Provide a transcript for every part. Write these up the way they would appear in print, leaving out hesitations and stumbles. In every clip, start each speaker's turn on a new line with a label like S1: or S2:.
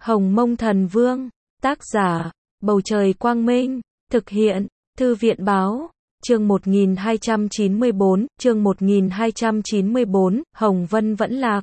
S1: Hồng Mông Thần Vương, tác giả, Bầu Trời Quang Minh, thực hiện, Thư viện Báo, chương 1294, Hồng Vân vẫn lạc.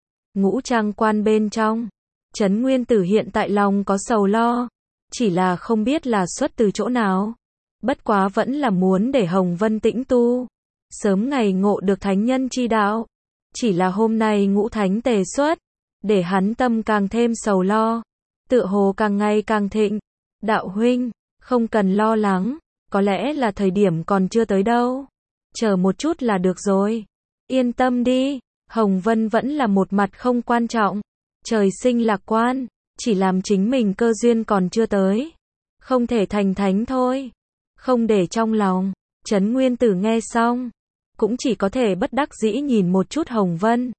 S1: Ngũ Trang Quan bên trong, Trấn Nguyên Tử hiện tại lòng có sầu lo, chỉ là không biết là xuất từ chỗ nào. Bất quá vẫn là muốn để Hồng Vân tĩnh tu, sớm ngày ngộ được thánh nhân chi đạo. Chỉ là hôm nay ngũ thánh tề xuất, để hắn tâm càng thêm sầu lo, tựa hồ càng ngày càng thịnh. Đạo huynh, không cần lo lắng, có lẽ là thời điểm còn chưa tới đâu. Chờ một chút là được rồi. Yên tâm đi, Hồng Vân vẫn là một mặt không quan trọng. Trời sinh lạc quan, chỉ làm chính mình cơ duyên còn chưa tới. Không thể thành thánh thôi. Không để trong lòng. Trấn Nguyên Tử nghe xong, cũng chỉ có thể bất đắc dĩ nhìn một chút Hồng Vân.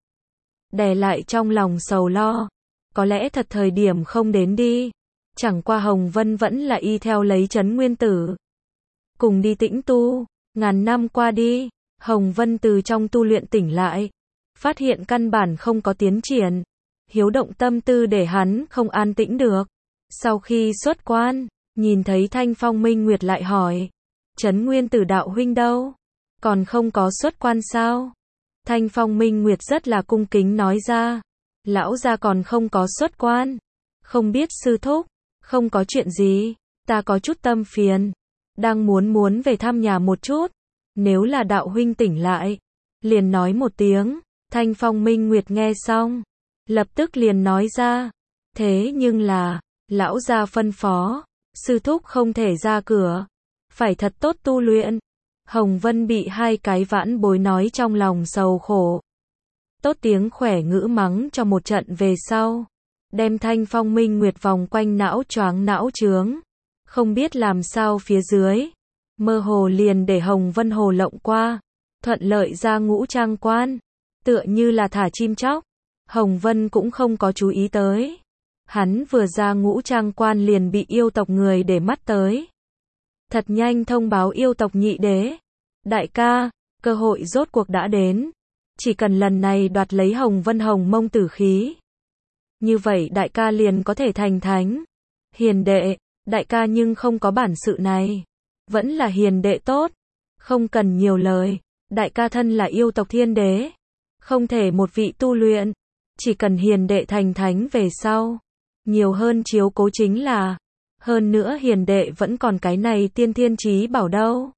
S1: Đè lại trong lòng sầu lo. Có lẽ thật thời điểm không đến đi. Chẳng qua Hồng Vân vẫn là y theo lấy Trấn Nguyên Tử. Cùng đi tĩnh tu. Ngàn năm qua đi, Hồng Vân từ trong tu luyện tỉnh lại. Phát hiện căn bản không có tiến triển. Hiếu động tâm tư để hắn không an tĩnh được. Sau khi xuất quan, nhìn thấy Thanh Phong Minh Nguyệt lại hỏi. Trấn Nguyên Tử đạo huynh đâu? Còn không có xuất quan sao? Thanh Phong Minh Nguyệt rất là cung kính nói ra. Lão gia còn không có xuất quan. Không biết sư thúc, không có chuyện gì, ta có chút tâm phiền. Đang muốn về thăm nhà một chút. Nếu là đạo huynh tỉnh lại, liền nói một tiếng. Thanh Phong Minh Nguyệt nghe xong, lập tức liền nói ra. Thế nhưng là, lão gia phân phó, sư thúc không thể ra cửa, phải thật tốt tu luyện. Hồng Vân bị hai cái vãn bối nói trong lòng sầu khổ. Tốt tiếng khỏe ngữ mắng cho một trận về sau, đem Thanh Phong Minh Nguyệt vòng quanh não choáng não trướng. Không biết làm sao phía dưới, mơ hồ liền để Hồng Vân hồ lộng qua, thuận lợi ra Ngũ Trang Quan, tựa như là thả chim chóc. Hồng Vân cũng không có chú ý tới. Hắn vừa ra Ngũ Trang Quan liền bị yêu tộc người để mắt tới. Thật nhanh thông báo yêu tộc nhị đế. Đại ca, cơ hội rốt cuộc đã đến. Chỉ cần lần này đoạt lấy Hồng Vân Hồng Mông tử khí. Như vậy đại ca liền có thể thành thánh. Hiền đệ, đại ca nhưng không có bản sự này. Vẫn là hiền đệ tốt. Không cần nhiều lời. Đại ca thân là yêu tộc thiên đế. Không thể một vị tu luyện. Chỉ cần hiền đệ thành thánh về sau. Nhiều hơn chiếu cố chính là. Hơn nữa hiền đệ vẫn còn cái này tiên thiên chí bảo đâu.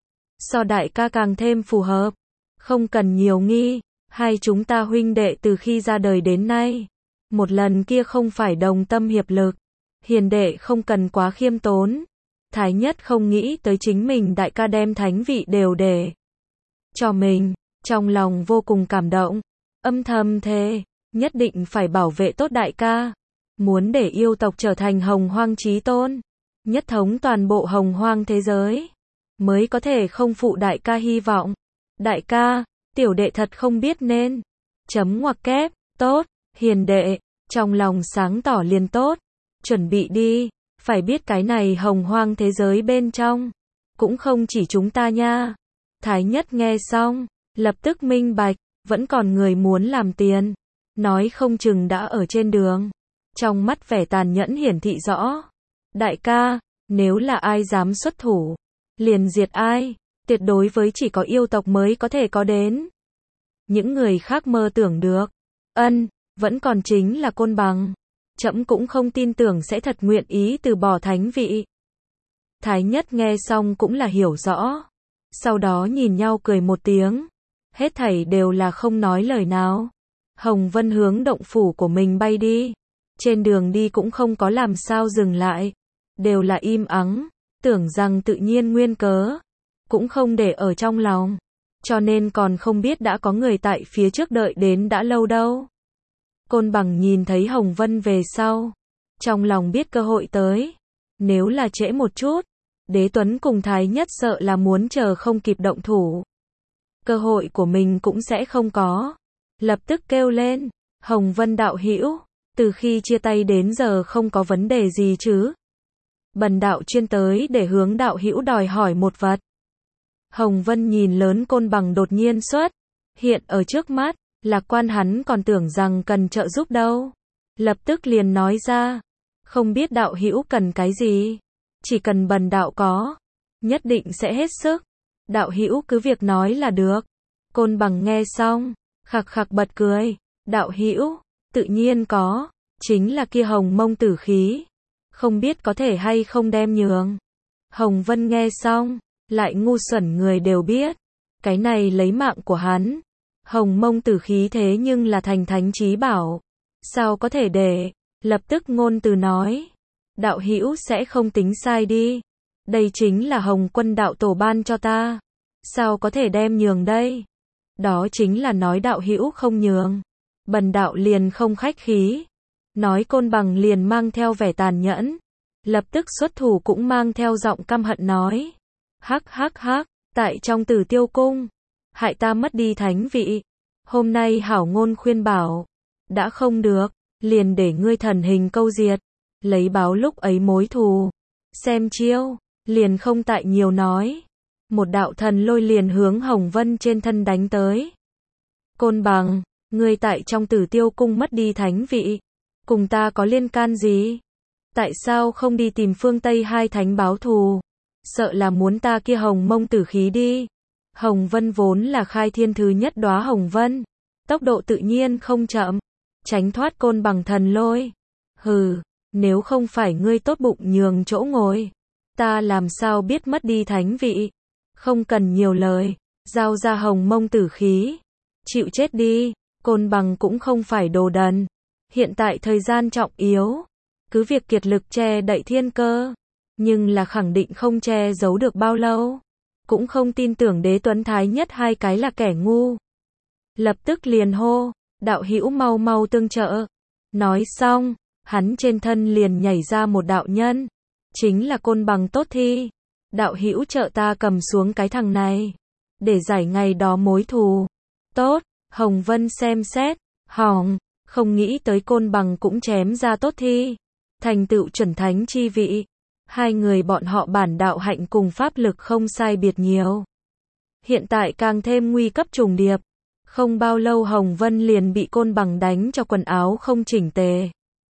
S1: So đại ca càng thêm phù hợp. Không cần nhiều nghi. Hai chúng ta huynh đệ từ khi ra đời đến nay. Một lần kia không phải đồng tâm hiệp lực. Hiền đệ không cần quá khiêm tốn. Thái nhất không nghĩ tới chính mình đại ca đem thánh vị đều để cho mình. Trong lòng vô cùng cảm động. Âm thầm thề, nhất định phải bảo vệ tốt đại ca. Muốn để yêu tộc trở thành hồng hoang chí tôn. Nhất thống toàn bộ hồng hoang thế giới. Mới có thể không phụ đại ca hy vọng. Đại ca, tiểu đệ thật không biết nên. Chấm ngoặc kép, tốt, hiền đệ, trong lòng sáng tỏ liền tốt. Chuẩn bị đi, phải biết cái này hồng hoang thế giới bên trong. Cũng không chỉ chúng ta nha. Thái nhất nghe xong, lập tức minh bạch, vẫn còn người muốn làm tiền. Nói không chừng đã ở trên đường. Trong mắt vẻ tàn nhẫn hiển thị rõ. Đại ca, nếu là ai dám xuất thủ, liền diệt ai, tuyệt đối với chỉ có yêu tộc mới có thể có đến. Những người khác mơ tưởng được. Vẫn còn chính là Côn Bằng. Trẫm cũng không tin tưởng sẽ thật nguyện ý từ bỏ thánh vị. Thái nhất nghe xong cũng là hiểu rõ. Sau đó nhìn nhau cười một tiếng. Hết thảy đều là không nói lời nào. Hồng Vân hướng động phủ của mình bay đi. Trên đường đi cũng không có làm sao dừng lại. Đều là im ắng. Tưởng rằng tự nhiên nguyên cớ. Cũng không để ở trong lòng. Cho nên còn không biết đã có người tại phía trước đợi đến đã lâu đâu. Côn Bằng nhìn thấy Hồng Vân về sau. Trong lòng biết cơ hội tới. Nếu là trễ một chút. Đế Tuấn cùng Thái nhất sợ là muốn chờ không kịp động thủ. Cơ hội của mình cũng sẽ không có. Lập tức kêu lên. Hồng Vân đạo hữu, từ khi chia tay đến giờ không có vấn đề gì chứ? Bần đạo chuyên tới để hướng đạo hữu đòi hỏi một vật. Hồng Vân nhìn lớn Côn Bằng đột nhiên xuất hiện ở trước mắt. Lạc Quan hắn còn tưởng rằng cần trợ giúp đâu. lập tức liền nói ra, không biết đạo hữu cần cái gì, chỉ cần bần đạo có, nhất định sẽ hết sức, đạo hữu cứ việc nói là được. Côn Bằng nghe xong, khặc khặc bật cười, đạo hữu, tự nhiên có, chính là kia hồng mông tử khí, không biết có thể hay không đem nhường. Hồng Vân nghe xong, lại ngu xuẩn người đều biết, cái này lấy mạng của hắn, hồng mông tử khí thế nhưng là thành thánh chí bảo, sao có thể để, lập tức ngôn từ nói, đạo hữu sẽ không tính sai đi, đây chính là Hồng Quân đạo tổ ban cho ta, sao có thể đem nhường đây, đó chính là nói đạo hữu không nhường, bần đạo liền không khách khí, nói Côn Bằng liền mang theo vẻ tàn nhẫn, lập tức xuất thủ cũng mang theo giọng căm hận nói, hắc hắc hắc, tại trong Tử Tiêu cung, hại ta mất đi thánh vị, hôm nay hảo ngôn khuyên bảo, đã không được, liền để ngươi thần hình câu diệt, lấy báo lúc ấy mối thù, xem chiêu, liền không tại nhiều nói, một đạo thần lôi liền hướng Hồng Vân trên thân đánh tới. Côn Bằng, ngươi tại trong Tử Tiêu cung mất đi thánh vị, cùng ta có liên can gì? Tại sao không đi tìm phương Tây hai thánh báo thù? Sợ là muốn ta kia hồng mông tử khí đi. Hồng Vân vốn là khai thiên thứ nhất đóa hồng vân, tốc độ tự nhiên không chậm, tránh thoát Côn Bằng thần lôi. Hừ, nếu không phải ngươi tốt bụng nhường chỗ ngồi, ta làm sao biết mất đi thánh vị? Không cần nhiều lời, giao ra hồng mông tử khí, chịu chết đi. Côn Bằng cũng không phải đồ đần, hiện tại thời gian trọng yếu, cứ việc kiệt lực che đậy thiên cơ, nhưng là khẳng định không che giấu được bao lâu, cũng không tin tưởng Đế Tuấn Thái Nhất hai cái là kẻ ngu. Lập tức liền hô, đạo hữu mau mau tương trợ. Nói xong, hắn trên thân liền nhảy ra một đạo nhân, chính là Côn Bằng tốt thi. Đạo hữu trợ ta cầm xuống cái thằng này, để giải ngày đó mối thù. Tốt, Hồng Vân xem xét, hỏng, không nghĩ tới Côn Bằng cũng chém ra tốt thi, thành tựu chuẩn thánh chi vị. Hai người bọn họ bản đạo hạnh cùng pháp lực không sai biệt nhiều. Hiện tại càng thêm nguy cấp trùng điệp. Không bao lâu Hồng Vân liền bị Côn Bằng đánh cho quần áo không chỉnh tề.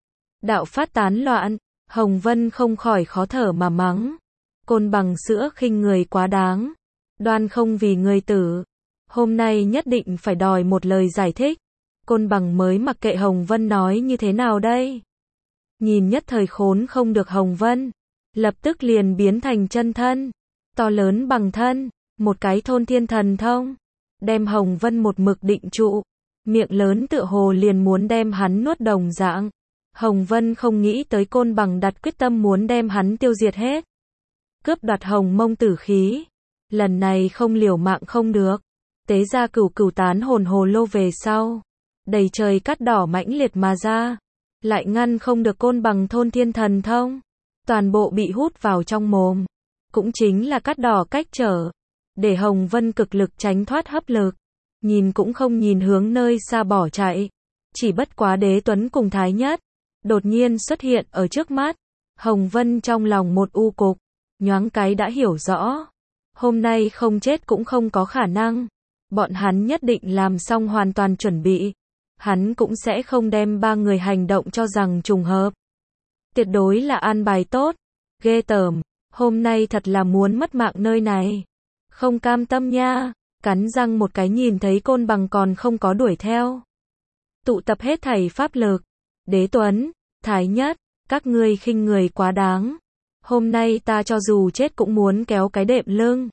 S1: Đạo phát tán loạn, Hồng Vân không khỏi khó thở mà mắng. Côn Bằng sữa khinh người quá đáng. Đoan không vì người tử. Hôm nay nhất định phải đòi một lời giải thích. Côn Bằng mới mặc kệ Hồng Vân nói như thế nào đây. Nhìn nhất thời khốn không được Hồng Vân. Lập tức liền biến thành chân thân. To lớn bằng thân. Một cái thôn thiên thần thông. Đem Hồng Vân một mực định trụ. Miệng lớn tựa hồ liền muốn đem hắn nuốt đồng dạng. Hồng Vân không nghĩ tới Côn Bằng đặt quyết tâm muốn đem hắn tiêu diệt hết. Cướp đoạt hồng mông tử khí. Lần này không liều mạng không được. Tế ra cửu cửu tán hồn hồ lô về sau. Đầy trời cát đỏ mãnh liệt mà ra. Lại ngăn không được Côn Bằng thôn thiên thần thông. Toàn bộ bị hút vào trong mồm. Cũng chính là cát đỏ cách trở. Để Hồng Vân cực lực tránh thoát hấp lực. Nhìn cũng không nhìn hướng nơi xa bỏ chạy. Chỉ bất quá Đế Tuấn cùng Thái Nhất. Đột nhiên xuất hiện ở trước mắt. Hồng Vân trong lòng một u cục. Nhoáng cái đã hiểu rõ. Hôm nay không chết cũng không có khả năng. Bọn hắn nhất định làm xong hoàn toàn chuẩn bị. Hắn cũng sẽ không đem ba người hành động cho rằng trùng hợp. Tuyệt đối là an bài tốt. Ghê tởm. Hôm nay thật là muốn mất mạng nơi này. Không cam tâm nha. Cắn răng một cái nhìn thấy Côn Bằng còn không có đuổi theo. Tụ tập hết thảy pháp lực. Đế Tuấn, Thái Nhất, các ngươi khinh người quá đáng. Hôm nay ta cho dù chết cũng muốn kéo cái đệm lưng.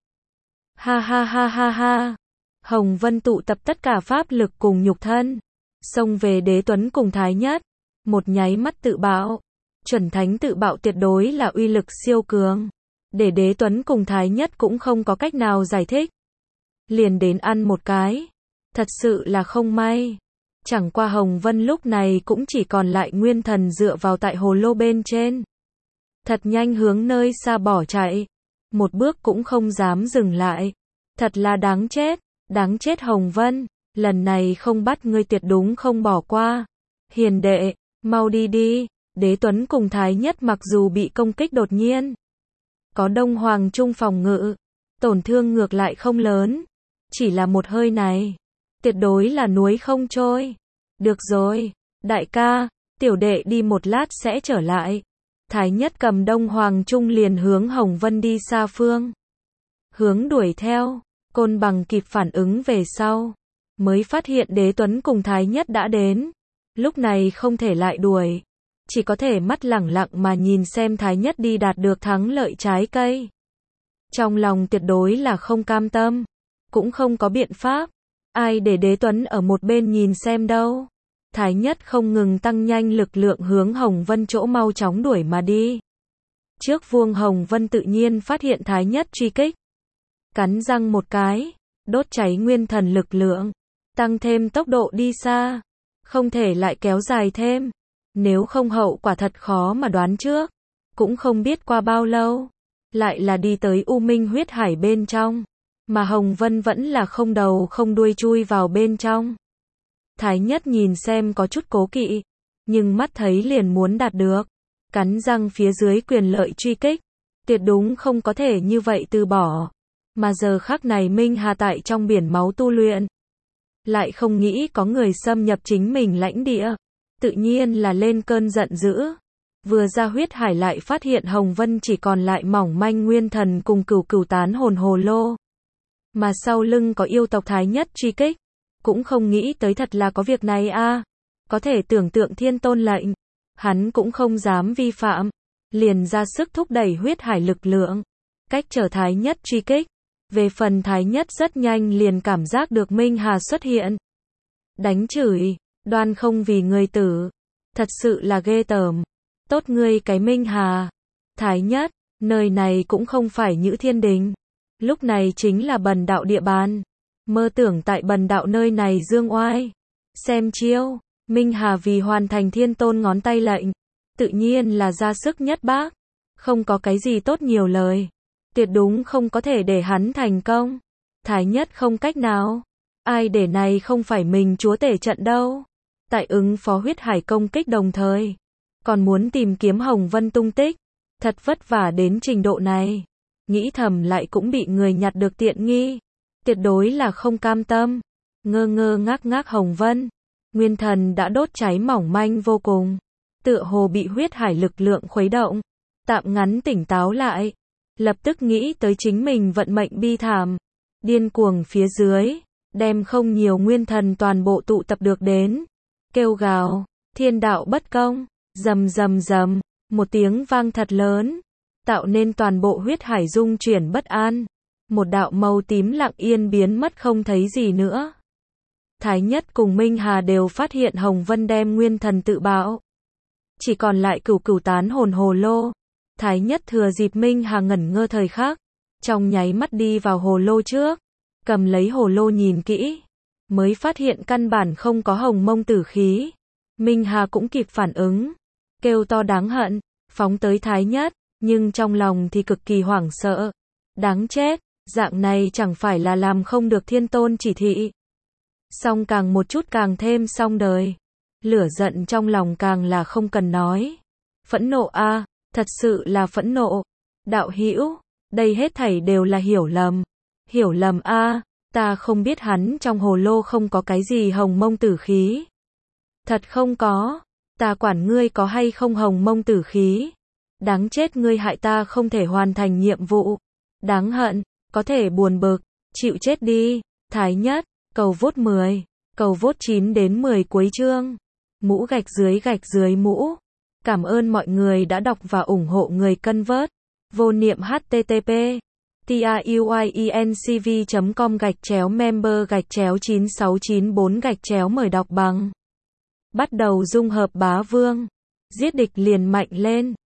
S1: Ha ha ha ha ha. Hồng Vân tụ tập tất cả pháp lực cùng nhục thân. Xông về Đế Tuấn cùng Thái Nhất. Một nháy mắt tự bạo. Chuẩn thánh tự bạo tuyệt đối là uy lực siêu cường. Để Đế Tuấn cùng Thái Nhất cũng không có cách nào giải thích. Liền đến ăn một cái. Thật sự là không may. Chẳng qua Hồng Vân lúc này cũng chỉ còn lại nguyên thần dựa vào tại hồ lô bên trên. Thật nhanh hướng nơi xa bỏ chạy. Một bước cũng không dám dừng lại. Thật là đáng chết Hồng Vân. Lần này không bắt ngươi tuyệt đúng không bỏ qua. Hiền đệ, mau đi đi. Đế Tuấn cùng Thái Nhất mặc dù bị công kích đột nhiên. Có Đông Hoàng Trung phòng ngự. Tổn thương ngược lại không lớn. Chỉ là một hơi này. Tuyệt đối là núi không trôi. Được rồi, đại ca, tiểu đệ đi một lát sẽ trở lại. Thái nhất cầm Đông Hoàng Trung liền hướng Hồng Vân đi xa phương hướng đuổi theo. Côn Bằng kịp phản ứng về sau, mới phát hiện Đế Tuấn cùng Thái nhất đã đến. Lúc này không thể lại đuổi, chỉ có thể mắt lẳng lặng mà nhìn xem Thái nhất đi đạt được thắng lợi trái cây. Trong lòng tuyệt đối là không cam tâm, cũng không có biện pháp. Ai để Đế Tuấn ở một bên nhìn xem đâu. Thái nhất không ngừng tăng nhanh lực lượng hướng Hồng Vân chỗ mau chóng đuổi mà đi. Trước vuông Hồng Vân tự nhiên phát hiện Thái nhất truy kích. Cắn răng một cái, đốt cháy nguyên thần lực lượng, tăng thêm tốc độ đi xa. Không thể lại kéo dài thêm. Nếu không hậu quả thật khó mà đoán trước. Cũng không biết qua bao lâu, lại là đi tới U Minh huyết hải bên trong. Mà Hồng Vân vẫn là không đầu không đuôi chui vào bên trong. Thái nhất nhìn xem có chút cố kỵ, nhưng mắt thấy liền muốn đạt được. Cắn răng phía dưới quyền lợi truy kích. Tuyệt đúng không có thể như vậy từ bỏ. Mà giờ khắc này Minh Hà tại trong biển máu tu luyện. Lại không nghĩ có người xâm nhập chính mình lãnh địa. Tự nhiên là lên cơn giận dữ. Vừa ra huyết hải lại phát hiện Hồng Vân chỉ còn lại mỏng manh nguyên thần cùng cửu cửu tán hồn hồ lô. Mà sau lưng có yêu tộc Thái nhất truy kích. Cũng không nghĩ tới thật là có việc này a. Có thể tưởng tượng thiên tôn lệnh. Hắn cũng không dám vi phạm. Liền ra sức thúc đẩy huyết hải lực lượng. Cách trở Thái nhất truy kích. Về phần Thái nhất rất nhanh liền cảm giác được Minh Hà xuất hiện. Đánh chửi, đoan không vì người tử. Thật sự là ghê tởm. Tốt ngươi cái Minh Hà. Thái nhất, nơi này cũng không phải Nhữ Thiên Đình. Lúc này chính là bần đạo địa bàn. Mơ tưởng tại bần đạo nơi này dương oai. Xem chiêu, Minh Hà vì hoàn thành thiên tôn ngón tay lệnh. Tự nhiên là ra sức nhất bác. Không có cái gì tốt nhiều lời. Tuyệt đúng không có thể để hắn thành công. Thái nhất không cách nào. Ai để này không phải mình chúa tể trận đâu. Tại ứng phó huyết hải công kích đồng thời. Còn muốn tìm kiếm Hồng Vân tung tích. Thật vất vả đến trình độ này. Nghĩ thầm lại cũng bị người nhặt được tiện nghi. Tuyệt đối là không cam tâm. Ngơ ngơ ngác ngác Hồng Vân. Nguyên thần đã đốt cháy mỏng manh vô cùng. Tựa hồ bị huyết hải lực lượng khuấy động. Tạm ngắn tỉnh táo lại. Lập tức nghĩ tới chính mình vận mệnh bi thảm. Điên cuồng phía dưới. Đem không nhiều nguyên thần toàn bộ tụ tập được đến. Kêu gào. Thiên đạo bất công. Rầm rầm rầm. Một tiếng vang thật lớn. Tạo nên toàn bộ huyết hải rung chuyển bất an. Một đạo màu tím lặng yên biến mất không thấy gì nữa. Thái nhất cùng Minh Hà đều phát hiện Hồng Vân đem nguyên thần tự bạo. Chỉ còn lại cửu cửu tán hồn hồ lô. Thái nhất thừa dịp Minh Hà ngẩn ngơ thời khắc. Trong nháy mắt đi vào hồ lô trước. Cầm lấy hồ lô nhìn kỹ. Mới phát hiện căn bản không có hồng mông tử khí. Minh Hà cũng kịp phản ứng. Kêu to đáng hận. Phóng tới Thái nhất. Nhưng trong lòng thì cực kỳ hoảng sợ. Đáng chết. Dạng này chẳng phải là làm không được thiên tôn chỉ thị. Song càng một chút càng thêm song đời. Lửa giận trong lòng càng là không cần nói. Phẫn nộ a, thật sự là phẫn nộ. Đạo hữu, đây hết thảy đều là hiểu lầm. Hiểu lầm a, ta không biết hắn trong hồ lô không có cái gì hồng mông tử khí. Thật không có, ta quản ngươi có hay không hồng mông tử khí. Đáng chết ngươi hại ta không thể hoàn thành nhiệm vụ. Đáng hận, có thể buồn bực, chịu chết đi. Thái nhất, cầu vote 10, cầu vote 9 đến 10 cuối chương. Mũ gạch dưới mũ. Cảm ơn mọi người đã đọc và ủng hộ người cân vớt. Vô niệm http truyenc.com/member/9694 mời đọc bằng. Bắt đầu dung hợp bá vương. Giết địch liền mạnh lên.